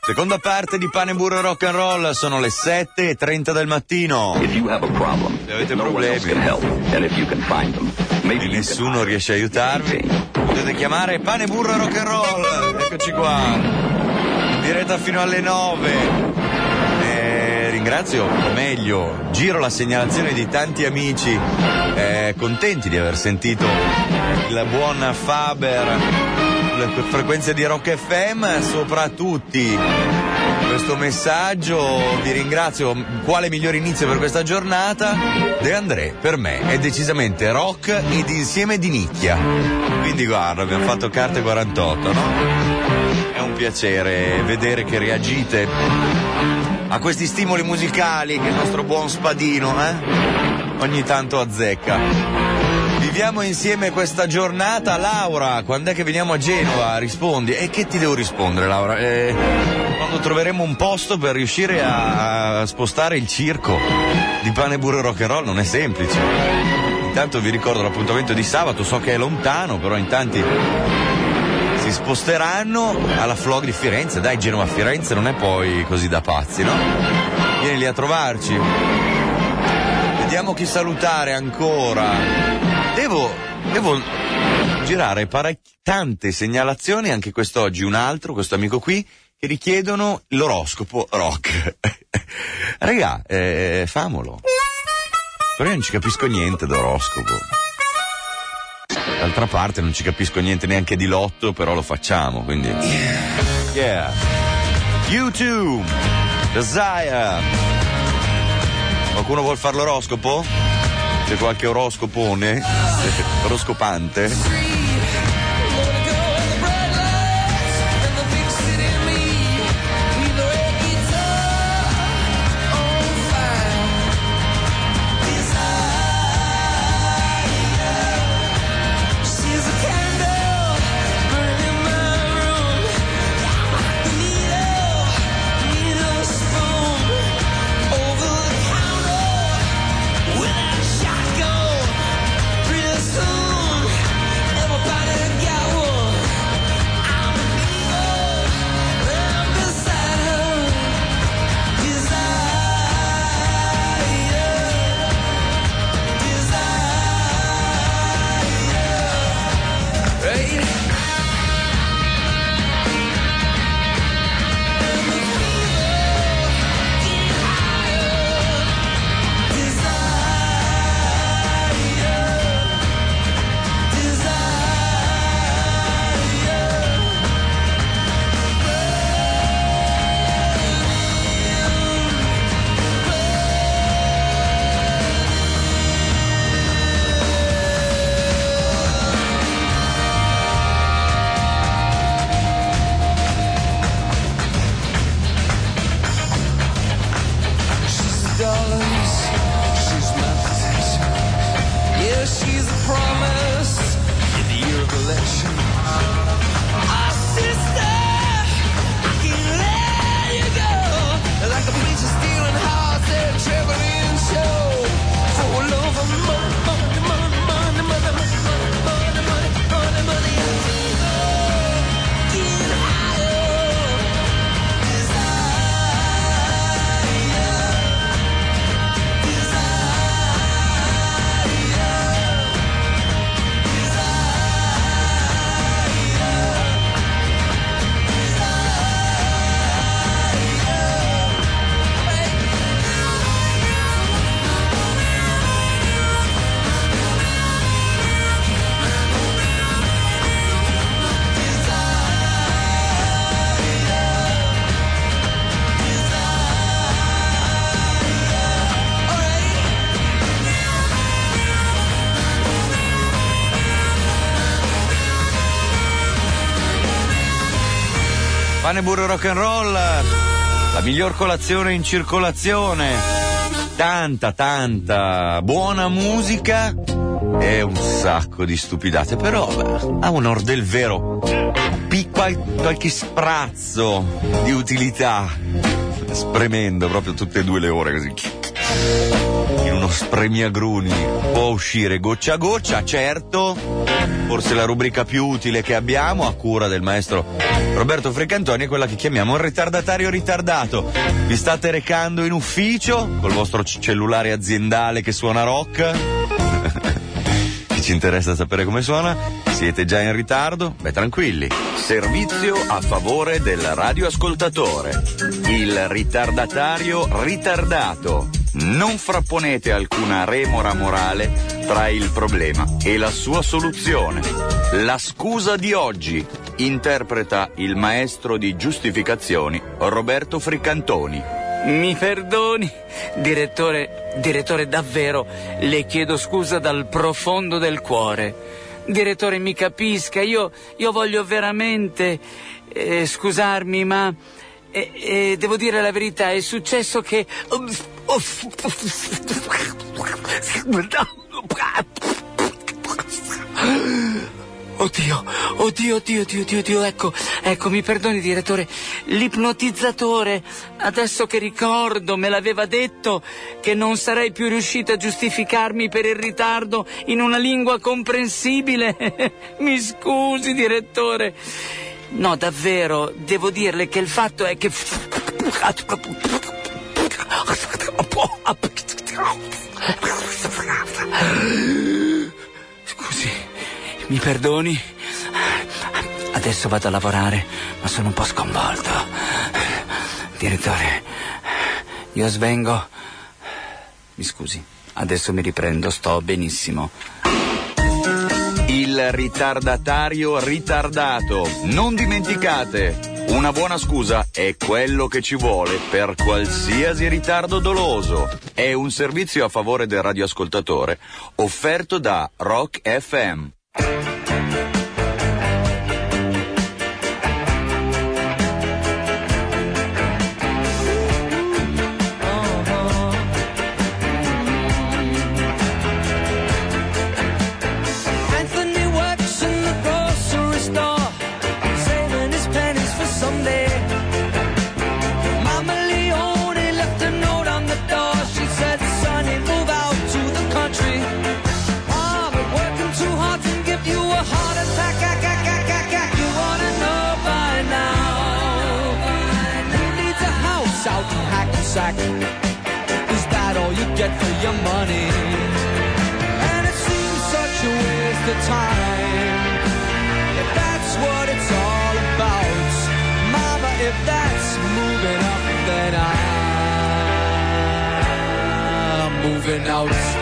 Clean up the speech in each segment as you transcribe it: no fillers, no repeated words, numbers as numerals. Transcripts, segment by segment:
Seconda parte di Pane Burro Rock and Roll, sono le 7:30 del mattino. If you have a problem, se avete no one else problemi can help, and if you can find them, maybe e nessuno riesce a aiutarvi, potete chiamare Pane Burro Rock and Roll. Eccoci qua, in diretta fino alle 9. Ringrazio, o meglio, giro la segnalazione di tanti amici contenti di aver sentito il buon Faber sulle frequenze di Rock FM, soprattutto questo messaggio. Vi ringrazio. Quale migliore inizio per questa giornata? De André per me è decisamente rock ed insieme di nicchia, quindi guarda, abbiamo fatto carte 48, no? È un piacere vedere che reagite a questi stimoli musicali che il nostro buon Spadino ogni tanto azzecca. Viviamo insieme questa giornata. Laura, quando è che veniamo a Genova? Rispondi. E che ti devo rispondere, Laura? Quando troveremo un posto per riuscire a spostare il circo di Pane Burro Rock and Roll. Non è semplice. Intanto vi ricordo l'appuntamento di sabato, so che è lontano, però in tanti si sposteranno alla Flog di Firenze. Dai, Genova-Firenze non è poi così da pazzi, no? Vieni lì a trovarci. Vediamo chi salutare ancora. Devo girare tante segnalazioni, anche quest'oggi questo amico qui, che richiedono l'oroscopo rock. Raga, famolo. Però io non ci capisco niente d'oroscopo. D'altra parte non ci capisco niente neanche di lotto, però lo facciamo, quindi. Yeah. YouTube, Desire. Qualcuno vuol fare l'oroscopo? C'è qualche oroscopone? Oroscopante? Pane Burro Rock and Roll, la miglior colazione in circolazione, tanta buona musica e un sacco di stupidate, però a onor del vero, qualche sprazzo di utilità, spremendo proprio tutte e due le ore così, in uno spremiagruni può uscire goccia a goccia, certo, forse la rubrica più utile che abbiamo a cura del maestro Roberto Fricantoni è quella che chiamiamo il ritardatario ritardato. Vi state recando in ufficio col vostro cellulare aziendale che suona rock? Chi ci interessa sapere come suona? Siete già in ritardo? Beh, tranquilli. Servizio a favore del radioascoltatore. Il ritardatario ritardato. Non frapponete alcuna remora morale tra il problema e la sua soluzione. La scusa di oggi interpreta il maestro di giustificazioni Roberto Fricantoni. Mi perdoni, direttore, davvero, le chiedo scusa dal profondo del cuore. Direttore, mi capisca, io voglio veramente scusarmi, ma devo dire la verità, è successo che... Oddio, ecco, mi perdoni direttore, l'ipnotizzatore, adesso che ricordo, me l'aveva detto che non sarei più riuscita a giustificarmi per il ritardo in una lingua comprensibile. Mi scusi direttore. No, davvero, devo dirle che il fatto è che... Scusi, mi perdoni? Adesso vado a lavorare, ma sono un po' sconvolto. Direttore, io svengo. Mi scusi, adesso mi riprendo, sto benissimo. Il ritardatario ritardato. Non dimenticate, una buona scusa è quello che ci vuole per qualsiasi ritardo doloso. È un servizio a favore del radioascoltatore offerto da Rock FM. Is that all you get for your money? And it seems such a waste of time. If that's what it's all about, Mama, if that's moving up, then I'm moving out.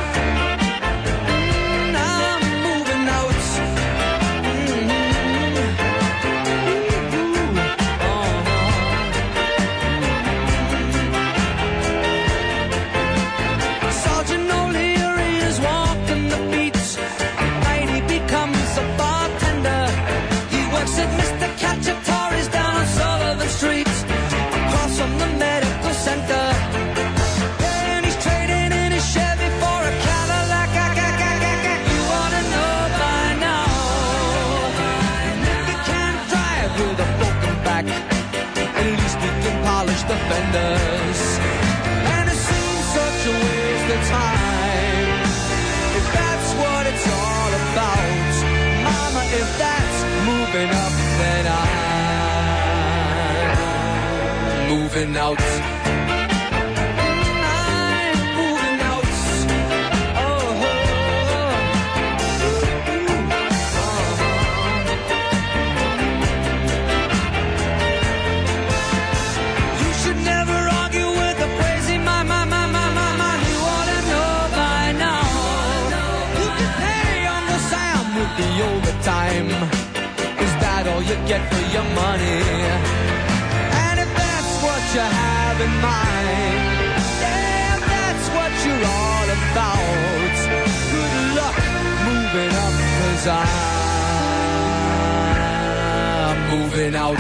The fenders, and it seems such a waste of time. If that's what it's all about, Mama, if that's moving up, then I'm moving out. The overtime, is that all you get for your money? And if that's what you have in mind, yeah, if that's what you're all about, good luck moving up, 'cause I'm moving out.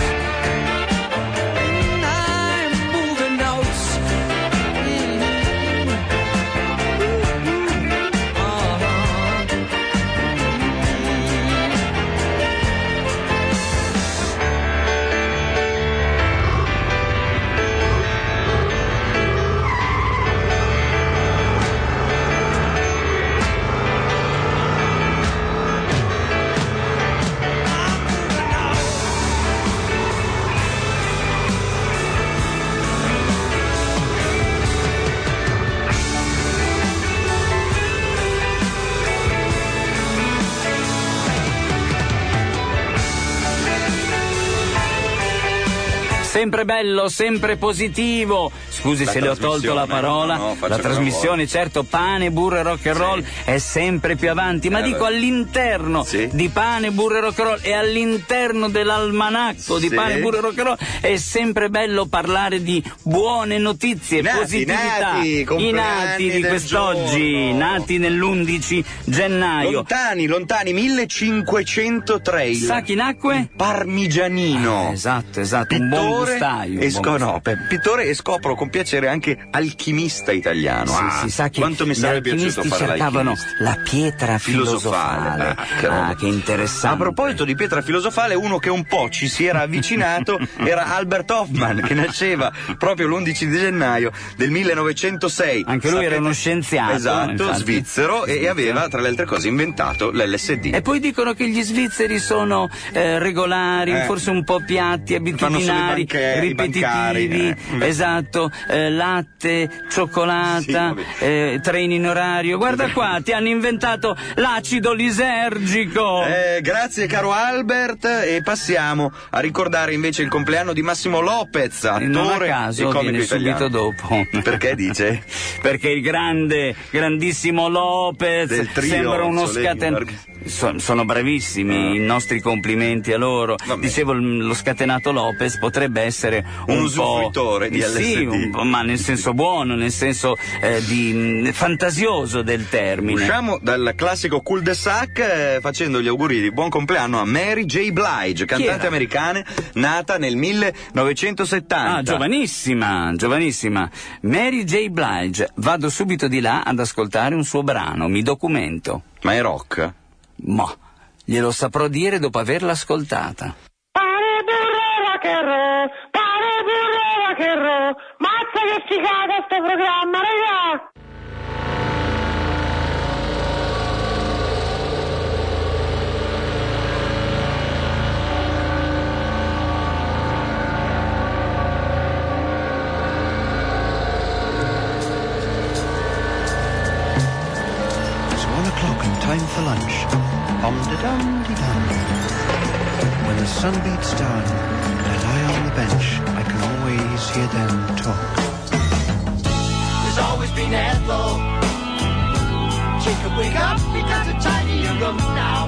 sempre bello, sempre positivo. Scusi se le ho tolto la parola. No, la trasmissione, certo, pane, burro e rock and roll è sempre più avanti, ma dico all'interno di pane, burro e rock and roll e all'interno dell'almanacco di pane, burro e rock and roll è sempre bello parlare di buone notizie, positività. I nati di quest'oggi, nati nell'11 gennaio. Lontani, 1503. Sa chi nacque? Parmigianino. Esatto, un buon gustaio. Pittore e scopro con piacere anche alchimista italiano. Sì, sa che quanto mi sarebbe piaciuto fare cercavano la pietra filosofale. Che interessante. A proposito di pietra filosofale, uno che un po' ci si era avvicinato era Albert Hoffman, che nasceva proprio l'11 di gennaio del 1906. Anche lui era uno scienziato. Esatto, svizzero, e aveva tra le altre cose inventato l'LSD. E poi dicono che gli svizzeri sono regolari, forse un po' piatti, abitudinari, ripetitivi. Esatto, latte, cioccolata, treni in orario. Guarda qua, ti hanno inventato l'acido lisergico. Grazie caro Albert, e passiamo a ricordare invece il compleanno di Massimo Lopez, attore non a caso, e comico viene italiano. subito dopo. Perché dice? Perché il grandissimo Lopez del trio sembra uno scatenato. Sono bravissimi, i nostri complimenti a loro. Dicevo, lo scatenato Lopez potrebbe essere un usufruitore di LSD. Sì, ma nel senso buono, nel senso di fantasioso del termine. Usciamo dal classico cul-de-sac facendo gli auguri di buon compleanno a Mary J. Blige, cantante americana nata nel 1970. Giovanissima. Mary J. Blige. Vado subito di là ad ascoltare un suo brano, mi documento. Ma è rock? Ma glielo saprò dire dopo averla ascoltata. Pane burro rock and roll, mazza che figata sto programma, raga! It's 1 o'clock and time for lunch. Om-de-dum-de-dum. When the sun beats down and I lie on the bench, I can always hear them talk. There's always been Ethel. Jacob, wake up, because it's time in your room now.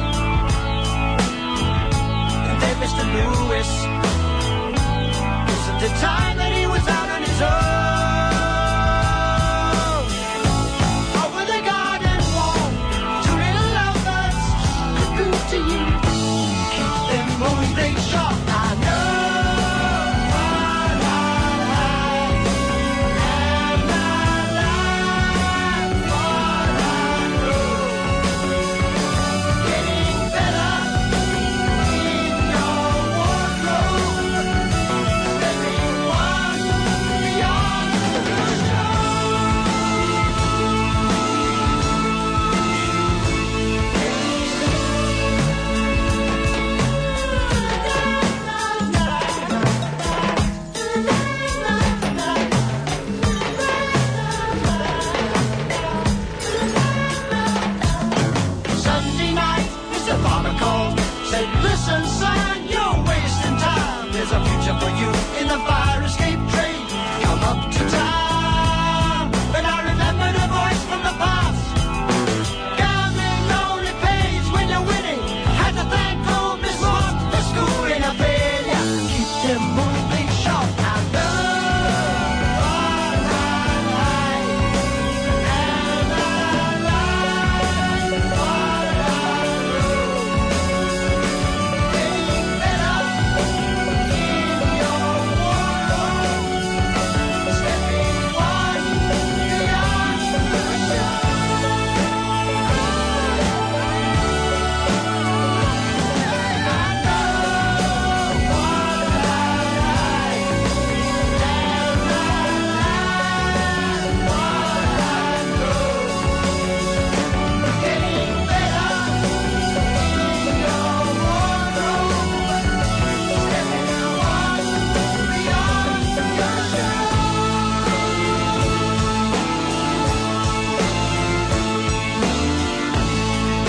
And then Mr. Lewis. Isn't it time that he was out on his own? To you, keep them moving short. I know what I like, and I like what I know. Getting better in your wardrobe, stepping one beyond the listen, son, you're wasting time. There's a future for you in the fire escape train. Come up to time. But I remember the voice from the past. Gambling only pays when you're winning. Had to thank old Miss Moss for school in a failure. Keep them moving short. I know what I like, and I like what I know.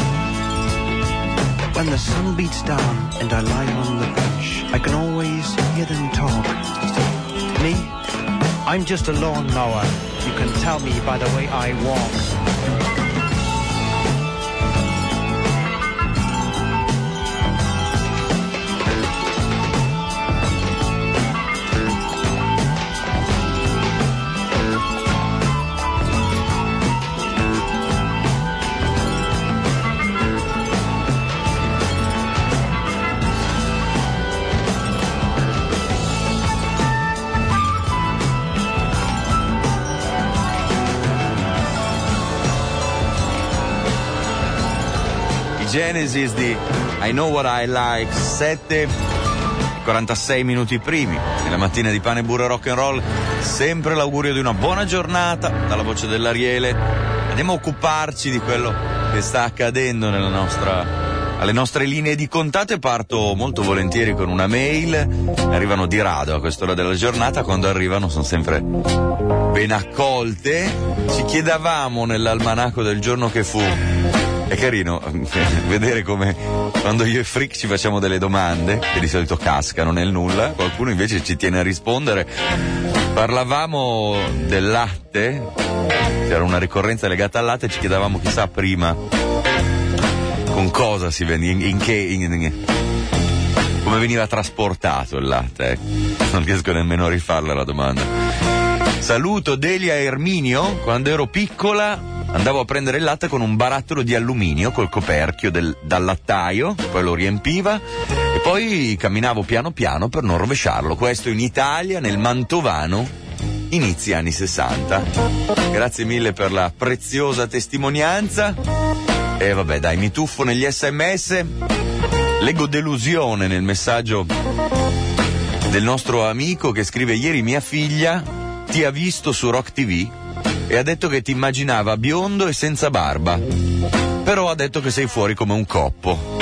When the sun beats down and I lie on the bench, I can always hear them talk. Me, I'm just a lawnmower. You can tell me by the way I walk. Genesis di I Know What I Like, 7:46 minuti primi nella mattina di Pane, Burro e Rock and Roll. Sempre l'augurio di una buona giornata dalla voce dell'Ariele. Andiamo a occuparci di quello che sta accadendo alle nostre linee di contatto, e parto molto volentieri con una mail. Arrivano di rado a quest'ora della giornata, quando arrivano sono sempre ben accolte. Ci chiedevamo nell'almanacco del giorno che fu. È carino vedere come quando io e Frick ci facciamo delle domande che di solito cascano nel nulla, qualcuno invece ci tiene a rispondere. Parlavamo del latte, c'era una ricorrenza legata al latte, ci chiedevamo chissà prima con cosa si veniva, come veniva trasportato il latte. Non riesco nemmeno a rifarla la domanda. Saluto Delia e Erminio. Quando ero piccola andavo a prendere il latte con un barattolo di alluminio col coperchio dal lattaio, poi lo riempiva e poi camminavo piano piano per non rovesciarlo. Questo in Italia, nel Mantovano, inizi anni 60. Grazie mille per la preziosa testimonianza. E vabbè, dai, mi tuffo negli SMS. Leggo delusione nel messaggio del nostro amico che scrive: ieri mia figlia ti ha visto su Rock TV e ha detto che ti immaginava biondo e senza barba, però ha detto che sei fuori come un coppo.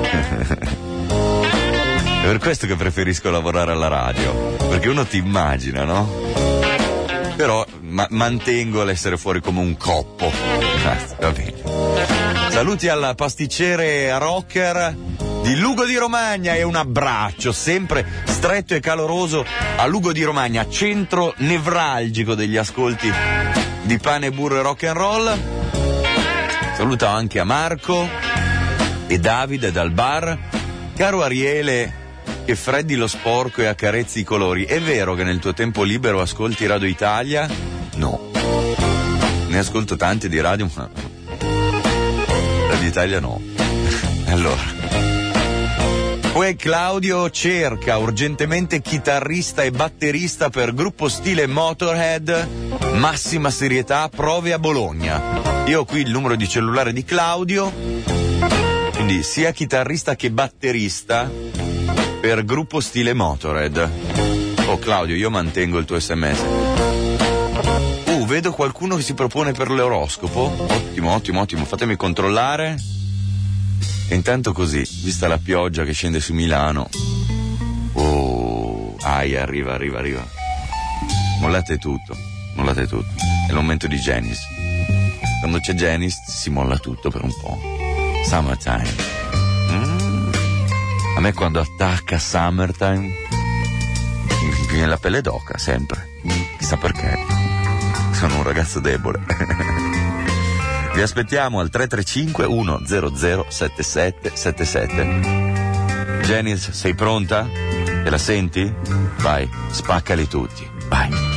È per questo che preferisco lavorare alla radio, perché uno ti immagina, no? Però mantengo l'essere fuori come un coppo. Va bene. Saluti al pasticcere rocker di Lugo di Romagna e un abbraccio sempre stretto e caloroso a Lugo di Romagna, centro nevralgico degli ascolti di Pane, Burro e Rock and Roll. Saluto anche a Marco e Davide dal bar. Caro Ariele, che freddi lo sporco e accarezzi i colori, è vero che nel tuo tempo libero ascolti Radio Italia? No, ne ascolto tante di radio, ma Radio Italia no. Allora, poi Claudio cerca urgentemente chitarrista e batterista per gruppo stile Motorhead, massima serietà, prove a Bologna. Io ho qui il numero di cellulare di Claudio, quindi sia chitarrista che batterista per gruppo stile Motorhead. Oh Claudio, io mantengo il tuo SMS. Vedo qualcuno che si propone per l'oroscopo. Ottimo, fatemi controllare. E intanto così, vista la pioggia che scende su Milano. Arriva. Mollate tutto. È il momento di Janis. Quando c'è Janis si molla tutto per un po'. Summertime. A me quando attacca Summertime mi viene la pelle d'oca, sempre. Chissà perché. Sono un ragazzo debole. Vi aspettiamo al 335 100 7777. Janice, sei pronta? Te la senti? Vai, spaccali tutti. Vai.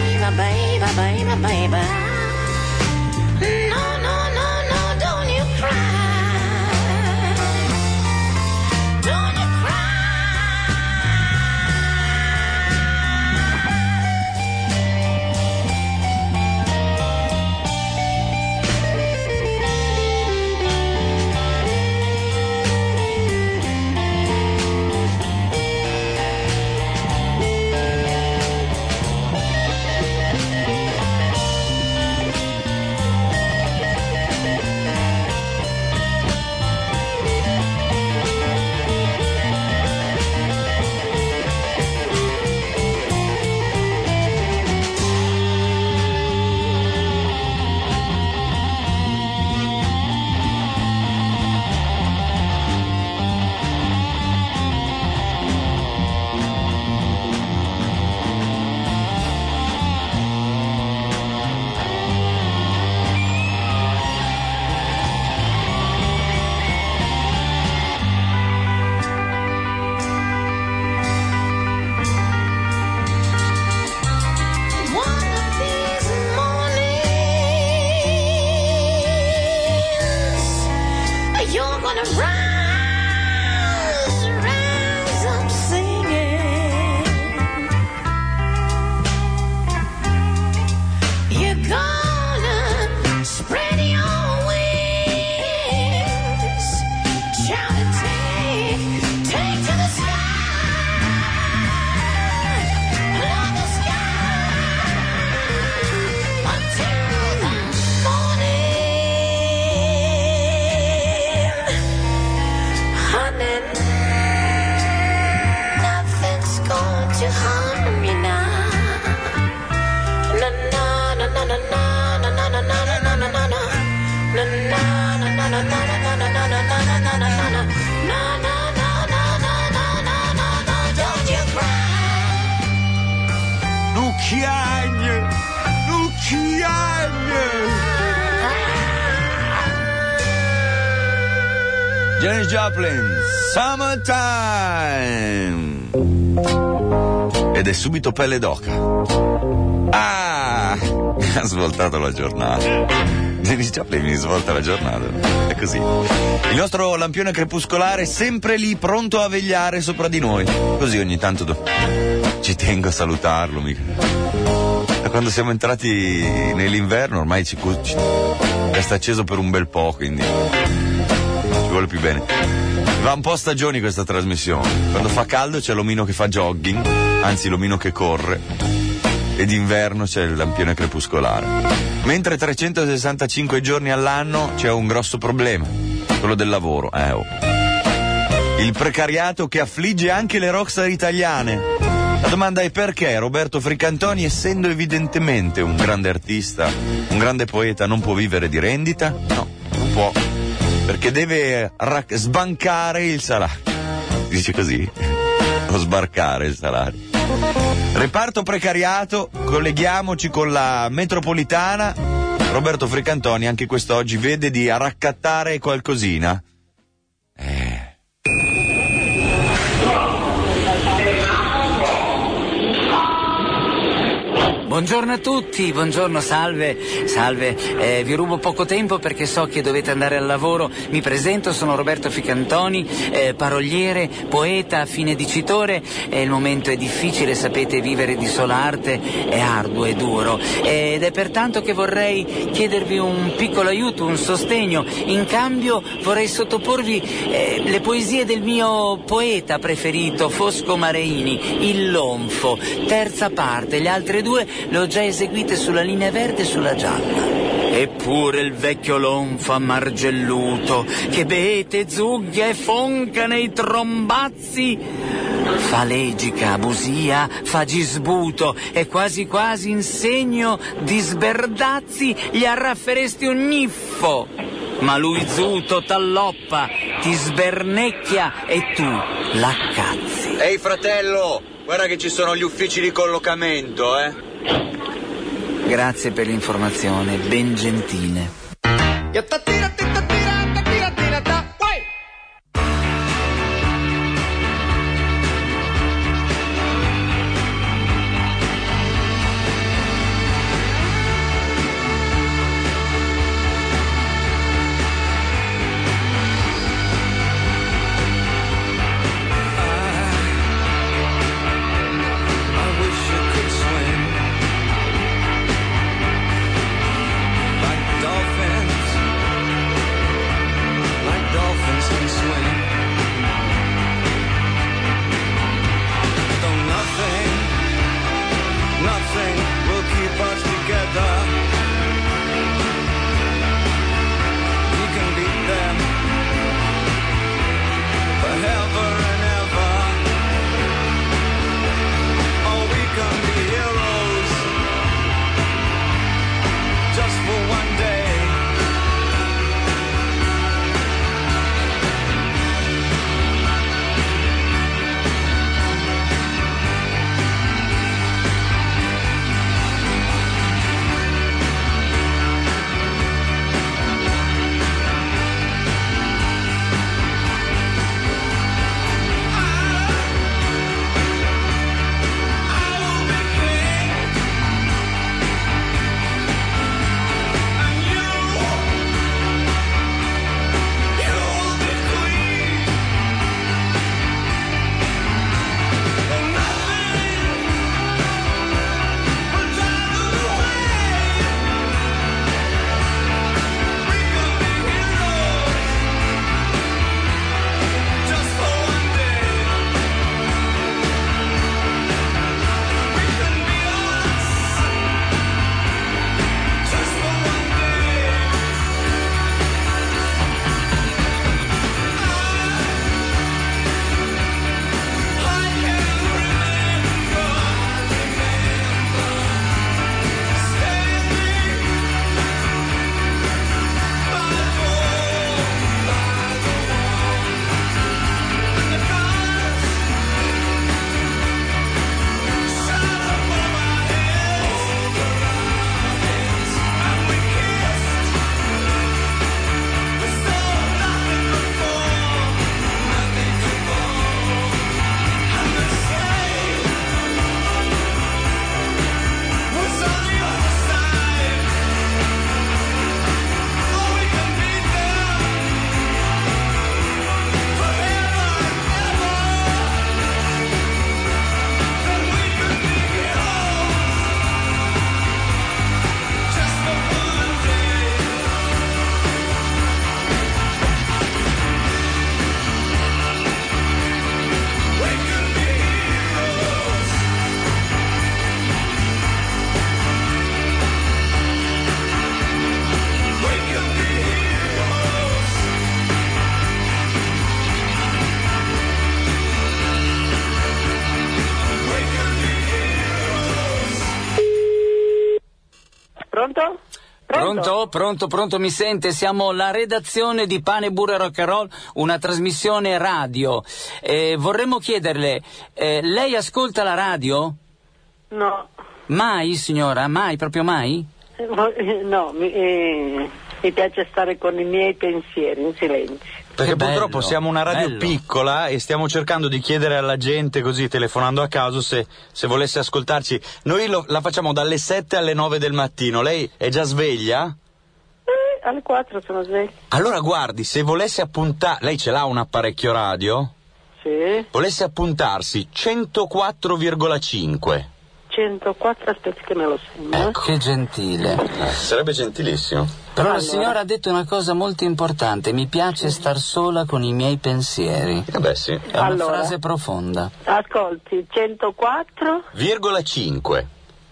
Baby. No, don't you cry. you're gonna rise up singing. You're gonna spread your wings, shout and take to the sky, love the sky until the morning. Honey, nothing's going to harm you now. Na na na na na na na na na na na na na na. Na na na na na na na na na na na na na na na. Na na na na na na na na na. Don't you cry. Nucchiagne. Janis Joplin, Summertime. Ed è subito pelle d'oca. Ah, mi ha svoltato la giornata. Janis Joplin mi svolta la giornata. È così. Il nostro lampione crepuscolare è sempre lì, pronto a vegliare sopra di noi. Così ogni tanto ci tengo a salutarlo, mica. Da quando siamo entrati nell'inverno ormai ci resta acceso per un bel po', quindi ci vuole più bene. Va un po' a stagioni questa trasmissione. Quando fa caldo c'è l'omino che fa jogging, anzi l'omino che corre, e d'inverno c'è il lampione crepuscolare. Mentre 365 giorni all'anno c'è un grosso problema, quello del lavoro. Il precariato che affligge anche le rockstar italiane. La domanda è perché Roberto Fricantoni, essendo evidentemente un grande artista, un grande poeta, non può vivere di rendita? No, non può, perché deve sbancare il salario. Si dice così? O sbarcare il salario. Reparto precariato, colleghiamoci con la metropolitana. Roberto Fricantoni anche quest'oggi vede di raccattare qualcosina. Buongiorno a tutti, buongiorno, salve, vi rubo poco tempo perché so che dovete andare al lavoro. Mi presento, sono Roberto Fricantoni, paroliere, poeta, fine dicitore. Il momento è difficile, sapete, vivere di sola arte è arduo e duro, ed è pertanto che vorrei chiedervi un piccolo aiuto, un sostegno. In cambio vorrei sottoporvi le poesie del mio poeta preferito, Fosco Mareini, Il Lonfo, terza parte. Le altre due le ho già eseguite sulla linea verde e sulla gialla. Eppure il vecchio lonfo ammargelluto, che bete, zucchia e fonca nei trombazzi, fa legica, abusia, fa gisbuto e quasi quasi in segno di sberdazzi gli arrafferesti un gniffo. Ma lui zuto t'alloppa, ti sbernecchia e tu l'accazzi. Ehi fratello, guarda che ci sono gli uffici di collocamento, Grazie per l'informazione, ben gentile. Pronto, mi sente? Siamo la redazione di Pane, Burro e Rock and Roll, una trasmissione radio. Vorremmo chiederle, lei ascolta la radio? No. Mai, signora? Mai? Proprio mai? No, mi piace stare con i miei pensieri in silenzio. Perché Che purtroppo bello, siamo una radio bello. piccola e stiamo cercando di chiedere alla gente, così telefonando a caso, se volesse ascoltarci. Noi la facciamo dalle 7 alle 9 del mattino. Lei è già sveglia? Alle 4 sono sveglia. Allora guardi, se volesse appuntare... Lei ce l'ha un apparecchio radio? Sì. Volesse appuntarsi 104,5. 104, aspetti che me lo segno. Che gentile. Sarebbe gentilissimo. Però la signora ha detto una cosa molto importante: mi piace star sola con i miei pensieri. Beh sì. È una Allora. frase profonda. Ascolti, 104, 104,5.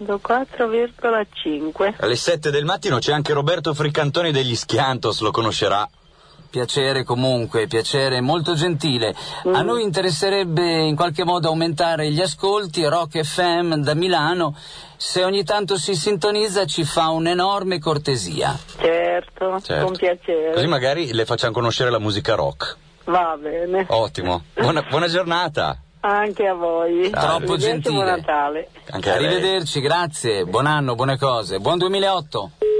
104,5. Alle 7 del mattino c'è anche Roberto Friccantoni degli Schiantos, lo conoscerà. Piacere comunque, piacere, molto gentile. A noi interesserebbe in qualche modo aumentare gli ascolti. Rock FM da Milano, se ogni tanto si sintonizza ci fa un'enorme cortesia. Certo, con piacere. Così magari le facciamo conoscere la musica rock. Va bene. Ottimo. Buona giornata. Anche a voi. Troppo Arrivederci, gentile. Buon Natale. Anche a lei. Arrivederci, grazie, buon anno, buone cose, buon 2008.